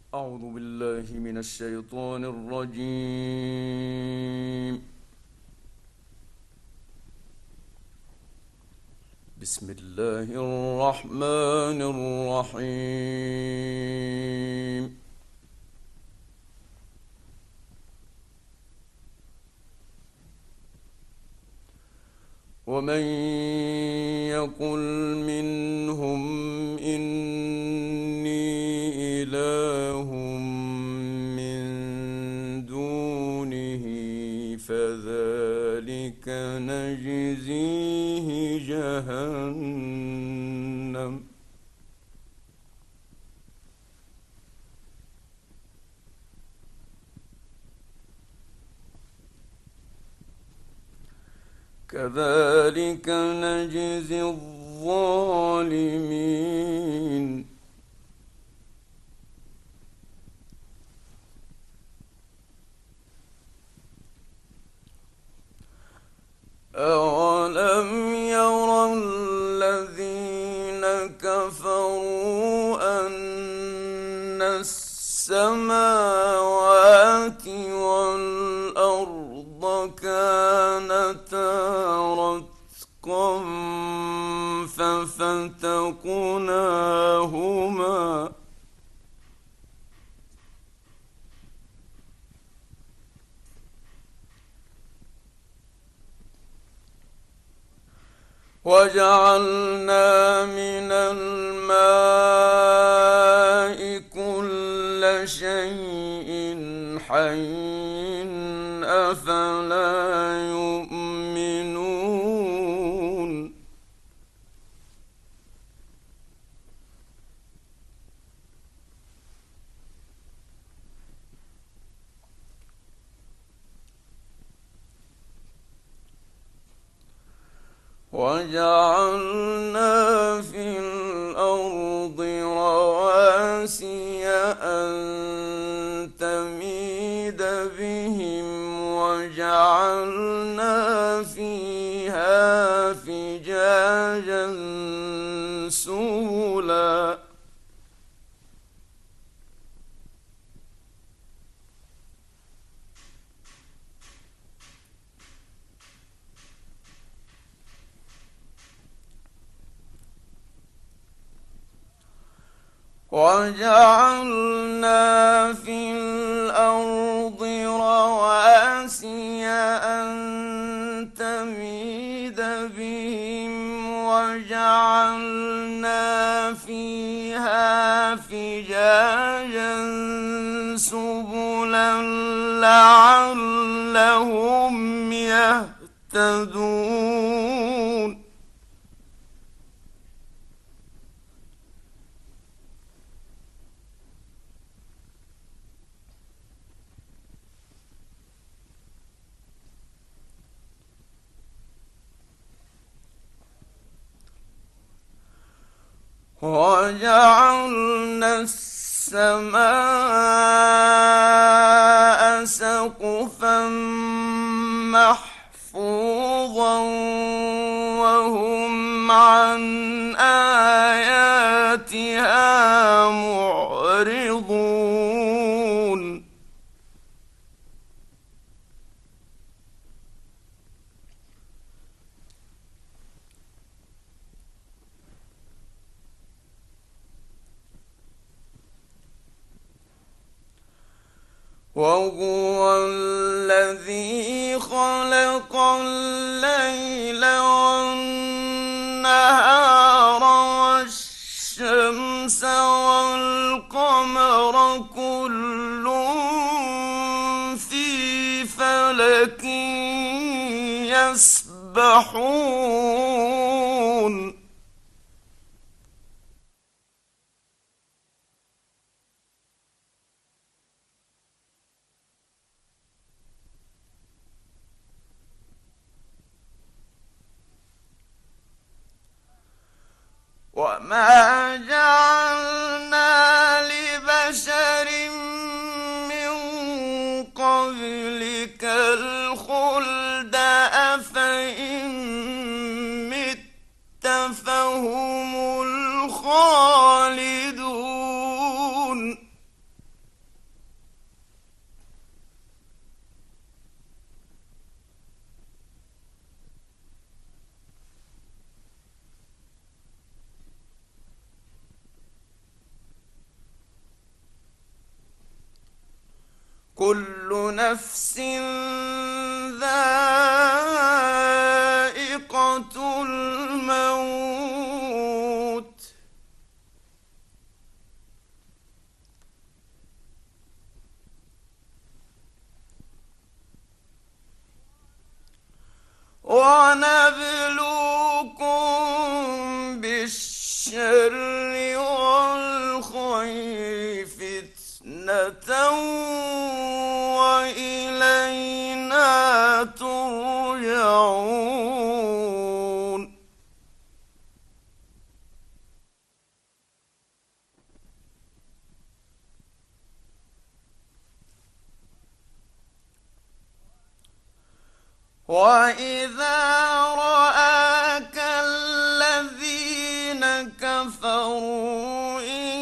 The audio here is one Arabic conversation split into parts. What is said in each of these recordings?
أعوذ بالله من الشيطان الرجيم. بسم الله الرحمن الرحيم. ومن يقل منهم إني إله من دونه فذلك نجزيه جهنم كذلك نجزي الظالمين. أولم ير الذين كفروا أن السماوات والأرض كانتا رتقا ففتقناهما وجعلنا من الماء كل شيء حي أفلا يؤمنون. وجعلنا في الأرض رواسي أن تميد بهم وجعلنا فيها فجاجا سبلا وجعلنا في الأرض رواسي أن تميد بهم وجعلنا فيها فجاجا سبلا لعلهم يهتدون. وجعلنا السماء سقفا محفوظا وهم عن آياتها معرضون. وهو الذي خلق الليل والنهار والشمس والقمر كل في فلك يسبحون. وما جعلنا لبشر من قبلك الخلد أفإن مت فهم الخالدون. كل نفس ذائقة الموت ونبلوكم بالشر والخير فتنة وإلينا ترجعون وإذا رآك الذين كفروا إن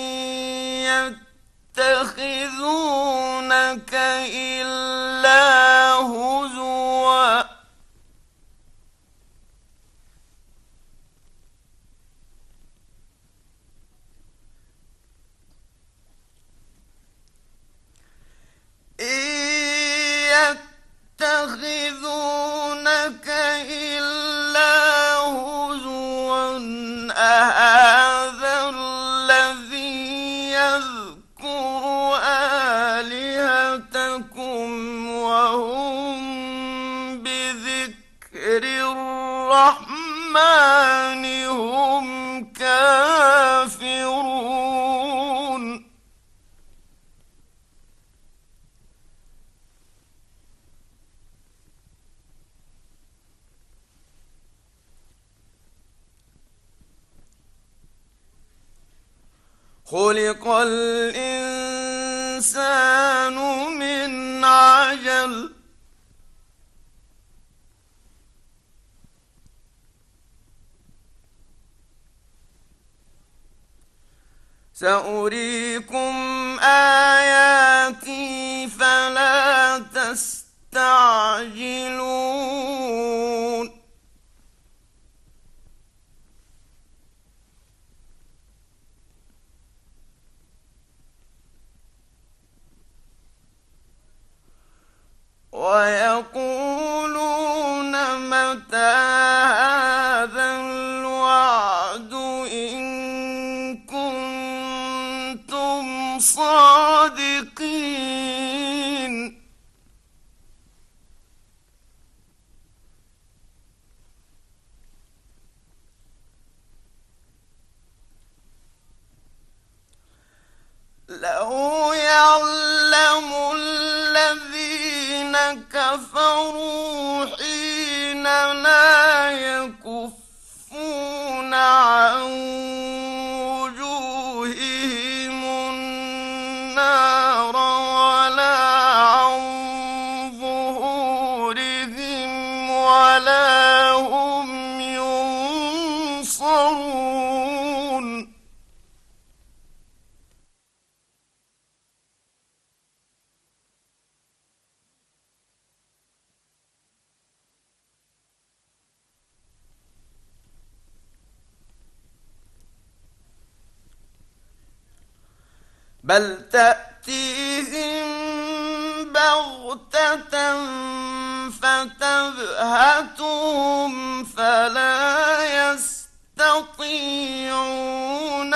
يتخذونك إلا هزوا يتخذونك إلا هزوا أهذا الذي يذكر آلهتكم وهم بذكر الرحمن هم كافرون خلق الإنسان من عجل سأريكم آياتي فلا تستعجلون ويقولون متى هذا الوعد إن كنتم صادقين لو يعلم الذين كفروا حين لا يكفون عن وجوههم النار ولا عن ظهورهم ولا هم ينصرون بل تأتيهم بغتة فتبهتهم فلا يستطيعون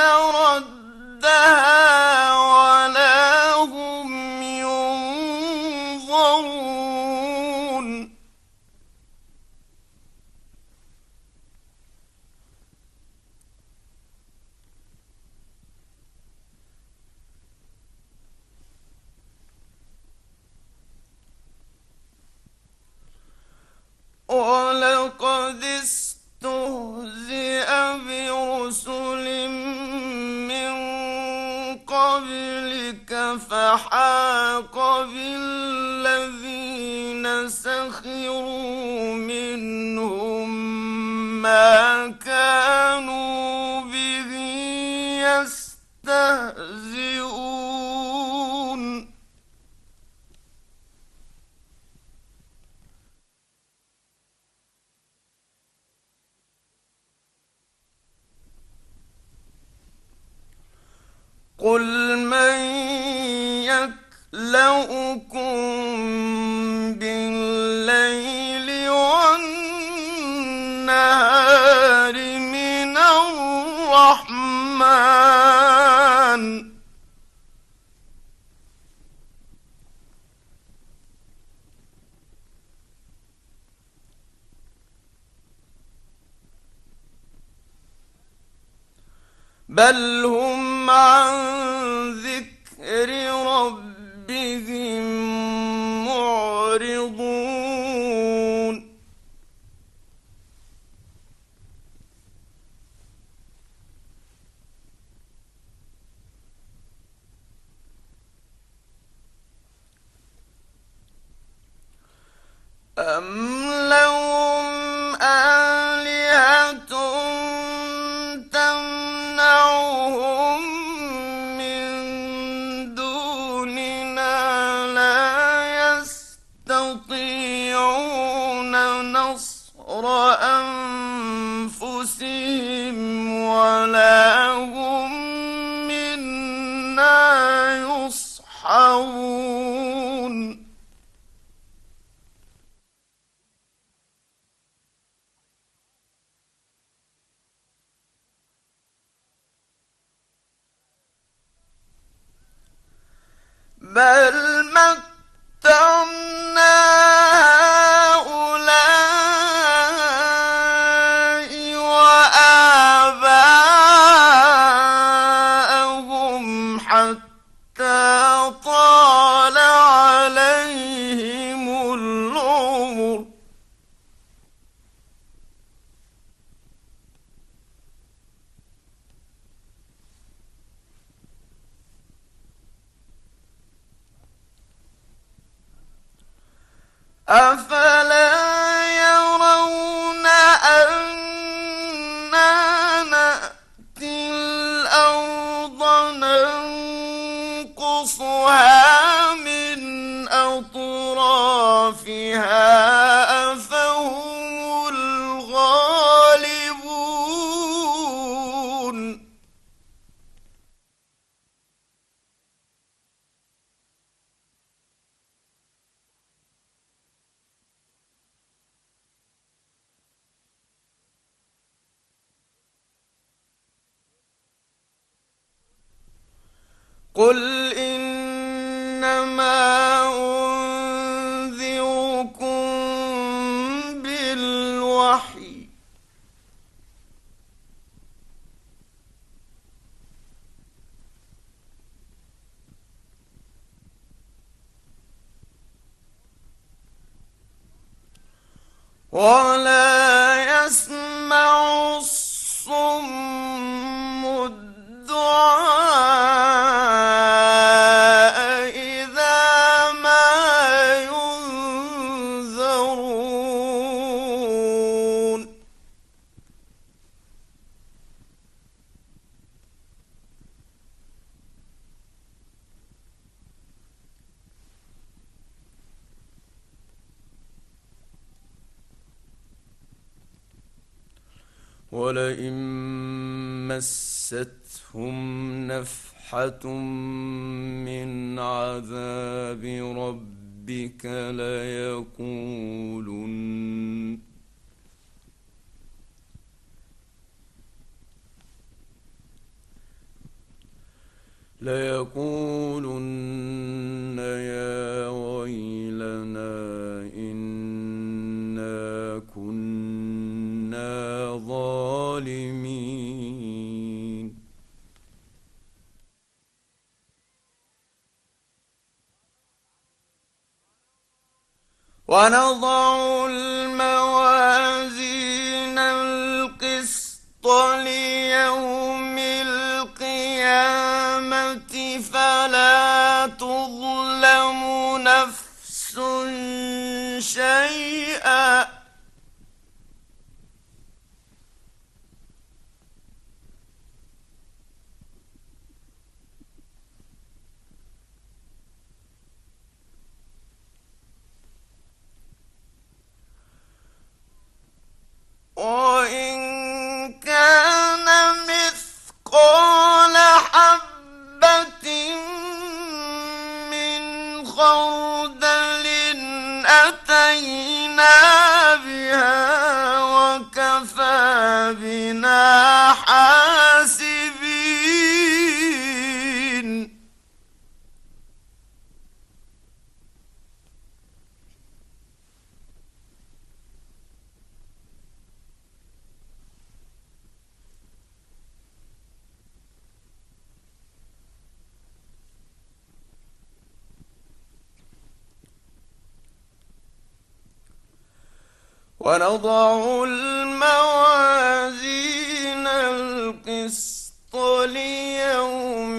ردها ولا هم ينظرون ولقد استهزئ برسل من قبلك فحاق بالذين سخروا منهم ما كانوا به يستهزئون قل من يكلؤ بل هم عن ذكر ربهم معرضون أم لهم آلهة تمنعهم من دوننا لا يستطيعون نصر أنفسهم ولا هم منا يصحبون بل متعنا هؤلاء وآباءهم حتى طال عليهم العمر أفلا يرون أنا نأتي الأرض ننقصها من أطرافها أفهم الغالبون قل إنما أنذركم بالوحي ولا يسمع الصم الدعاء إذا ما ينذرون ولئن مستهم نفحة من عذاب ربك ليقولن يا ويلنا إنا كنا ظالمين ونضع الموازين القسط ليوم القيامة فلا تظلم نفس شيئا وإن كان مثقال حبة من خردل أتينا بها وكفى بنا حاسبين ونضع الموازين القسط ليوم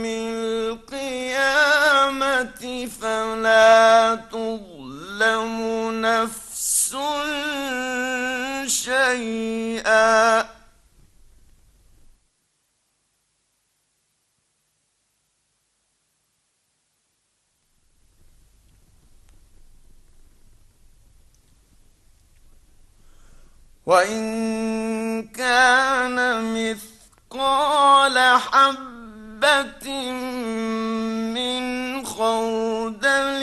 القيامة فلا تظلم نفس شيئا. وإن كان مثقال حبة من خردل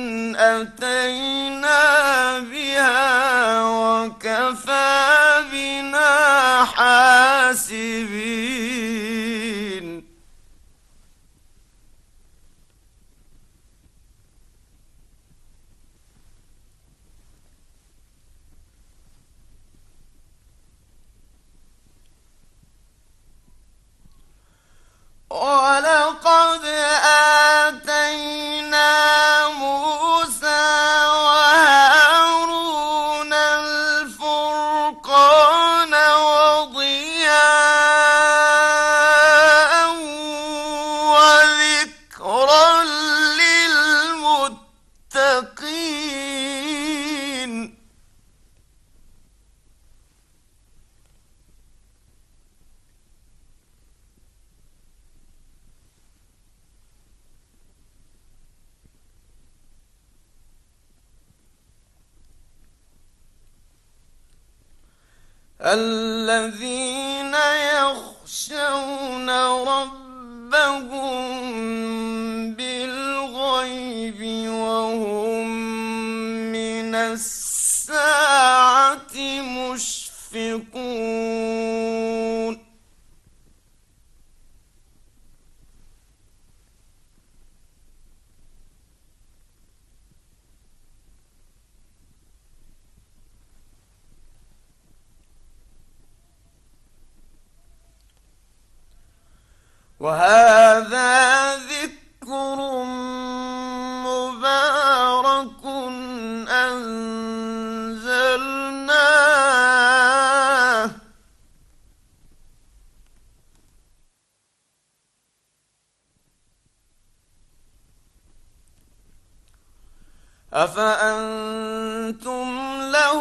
أتينا بها وكفى بنا حاسبين. ولقد آتينا موسى وهارون الفرقان وضياء وذكرا للمتقين. الذين يخشون ربهم بالغيب وهم من الساعة مشفقون. وهذا ذكر مبارك أنزلناه أفأنتم له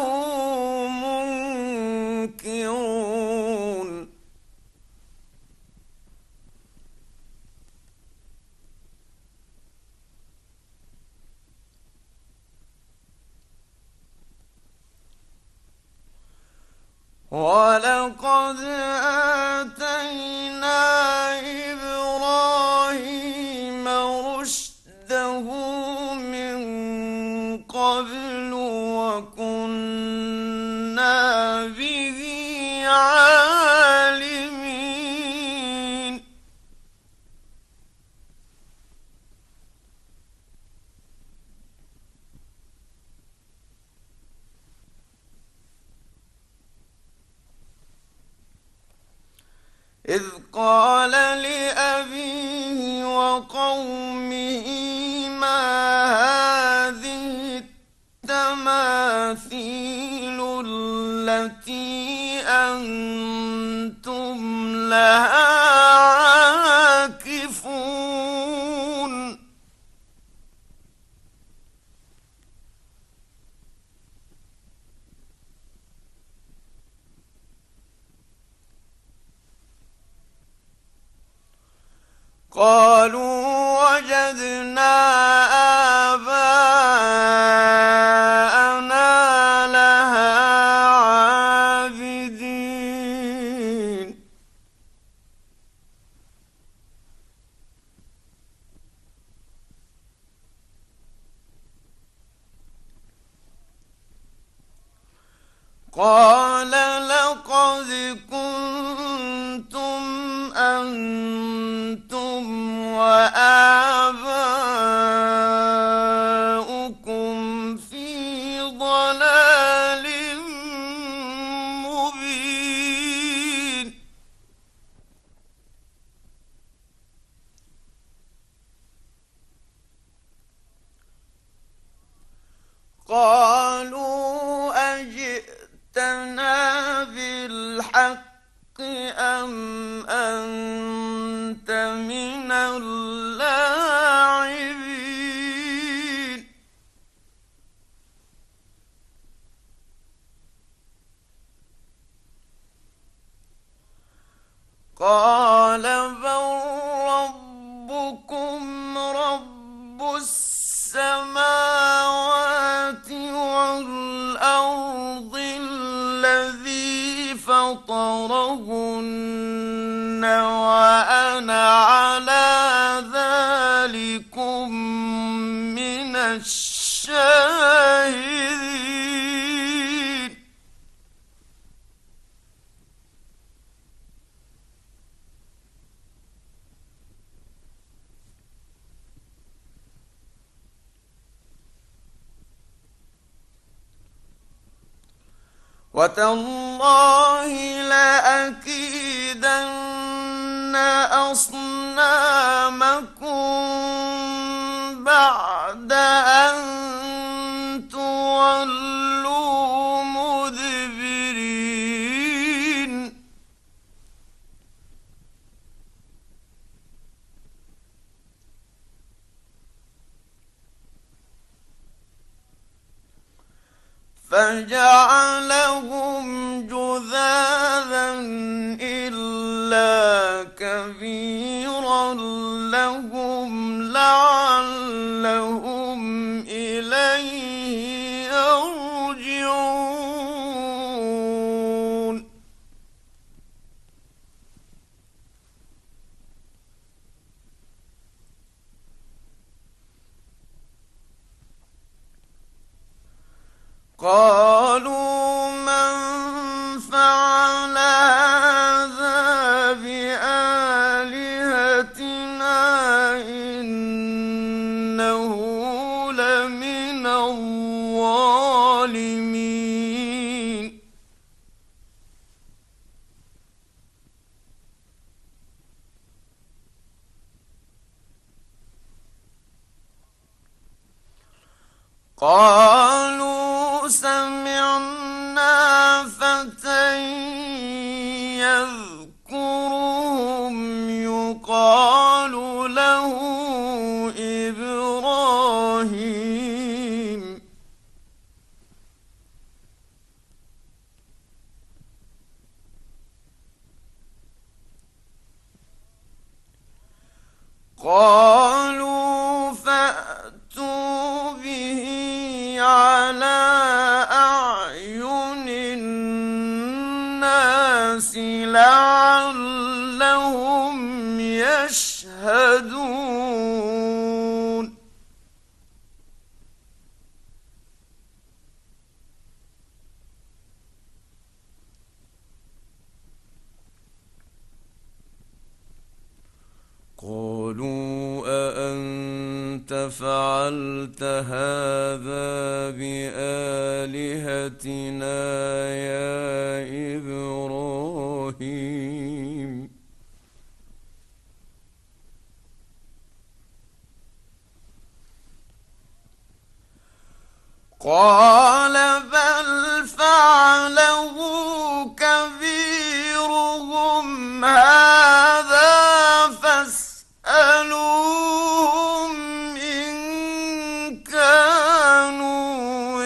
منكرون. ولقد آتينا إبراهيم رشده من قبل وكنا به عالمين. إذ قال لأبيه وقومه ما هذه التماثيل التي أنتم لها عاكفون. قالوا وجدنا آباءنا لها عابدين. قال لقد كنتم أنتم وآباؤكم في ضلال مبين. قالوا أجئتنا أنت من اللاعبين قال بل ربكم رب السماوات والأرض الذي فطرهن وأنا على ذلكم من الشاهدين وتالله لأكيدن أصنامكم بعد أن تولوا مدبرين فجعلهم جذاذا إلا كبيرا لهم لعلهم إليه يرجعون قالوا من فعل هذا بآلهتنا إنه لمن الظالمين قالوا سمعنا فتى يذكرهم يقال له إبراهيم قالوا فأتوا به على أعين الناس لعلهم يشهدون قالوا أأنت فعلت هذا بآلهتنا يا إبراهيم قال بل فعله كبيرهم هذا فاسألوهم إن كانوا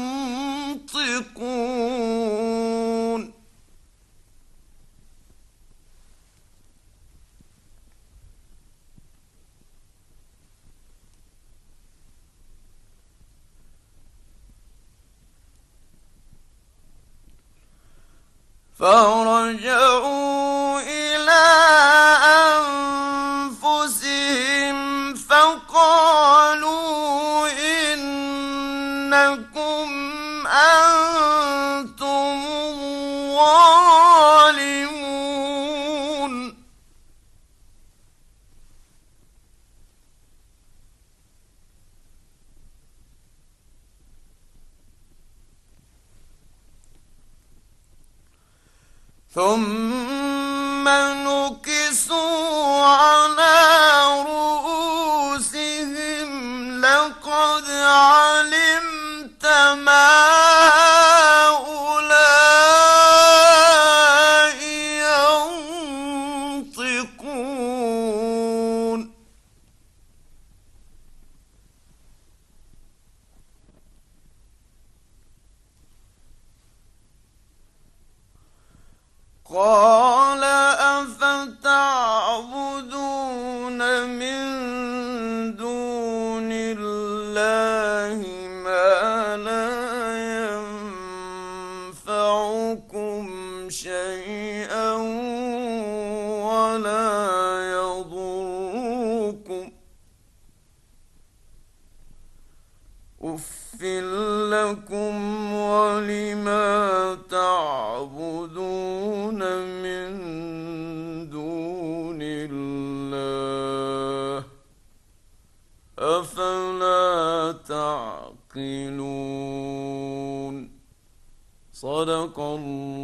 ينطقون فرجعوا إلى أنفسهم فقالوا إنكم أنتم الظالمون ثم نكسوا على رؤوسهم لقد علمت ما هؤلاء ينطقون قال أفتعبدون من دون الله ما لا ينفعكم شيئا ولا يضركم أف لكم ولما تعبدون من دون الله أفلا تعقلون صدق الله